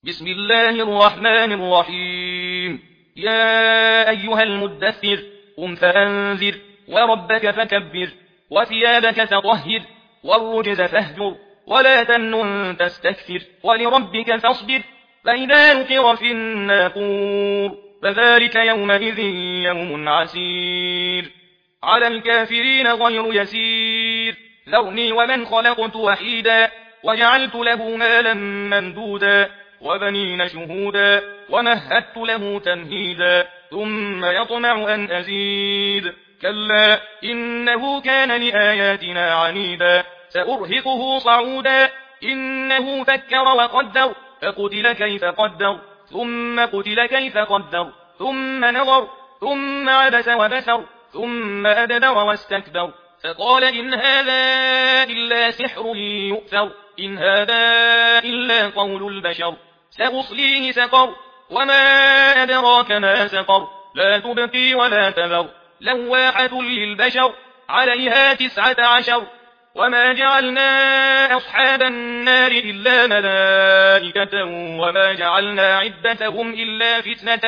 بسم الله الرحمن الرحيم. يا أيها المدثر قم فأنذر وربك فكبر وثيابك فطهر والرجز فاهجر ولا تمنن تستكثر ولربك فاصبر فإذا نقر في الناقور فذلك يومئذ يوم عسير على الكافرين غير يسير. ذرني ومن خلقت وحيدا وجعلت له مالا ممدودا وبنين شهودا ومهدت له تمهيدا ثم يطمع أن أزيد كلا إنه كان لآياتنا عنيدا سأرهقه صعودا إنه فكر وقدر فقتل كيف قدر ثم قتل كيف قدر ثم نظر ثم عبس وبسر ثم أدبر واستكبر فقال إن هذا إلا سحر يؤثر إن هذا إلا قول البشر سأصليه سقر وما أدراك ما سقر لا تبقي ولا تذر لواحة للبشر عليها 19 وما جعلنا أصحاب النار إلا ملائكة وما جعلنا عدتهم إلا فتنة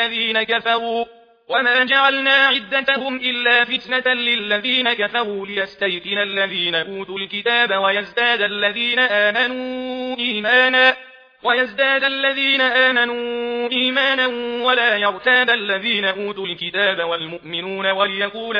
للذين كفروا ليستيقن الذين أوتوا الكتاب ويزداد الذين آمنوا إيمانا ولا يرتاب الذين أوتوا الكتاب والمؤمنون وليقول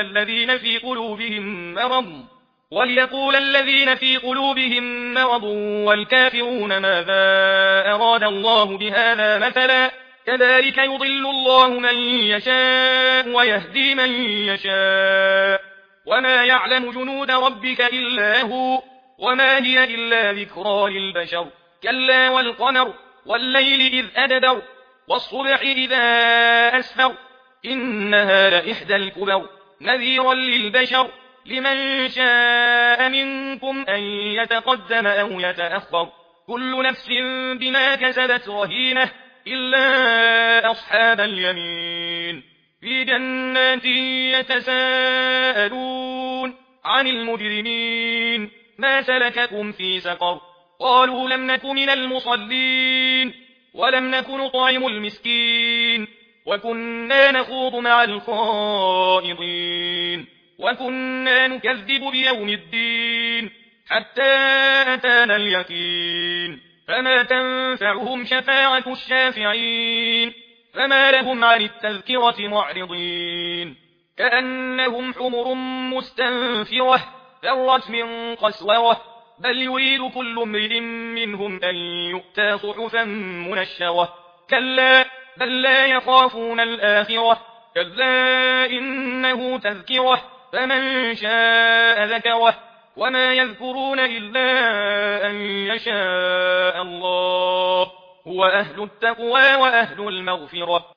الذين في قلوبهم مرض والكافرون ماذا أراد الله بهذا مثلا كذلك يضل الله من يشاء ويهدي من يشاء وما يعلم جنود ربك إلا هو وما هي إلا ذكرى للبشر كلا والقمر والليل إذ أدبر والصبح إذا أسفر إنها لإحدى الكبر نذيرا للبشر لمن شاء منكم أن يتقدم أو يتأخر كل نفس بما كسبت رهينة إلا أصحاب اليمين في جنات يتساءلون عن المجرمين ما سلككم في سقر قالوا لم نك من المصلين ولم نك نطعم المسكين وكنا نخوض مع الخائضين وكنا نكذب بيوم الدين حتى أتانا اليقين فما تنفعهم شفاعة الشافعين فما لهم عن التذكرة معرضين كأنهم حمر مستنفرة فرت من قسورة بل يريد كل امرئ منهم أن يؤتى صحفا منشرة كلا بل لا يخافون الآخرة كلا إنه تذكرة فمن شاء ذكره وما يذكرون إلا أن يشاء الله هو أهل التقوى وأهل المغفرة.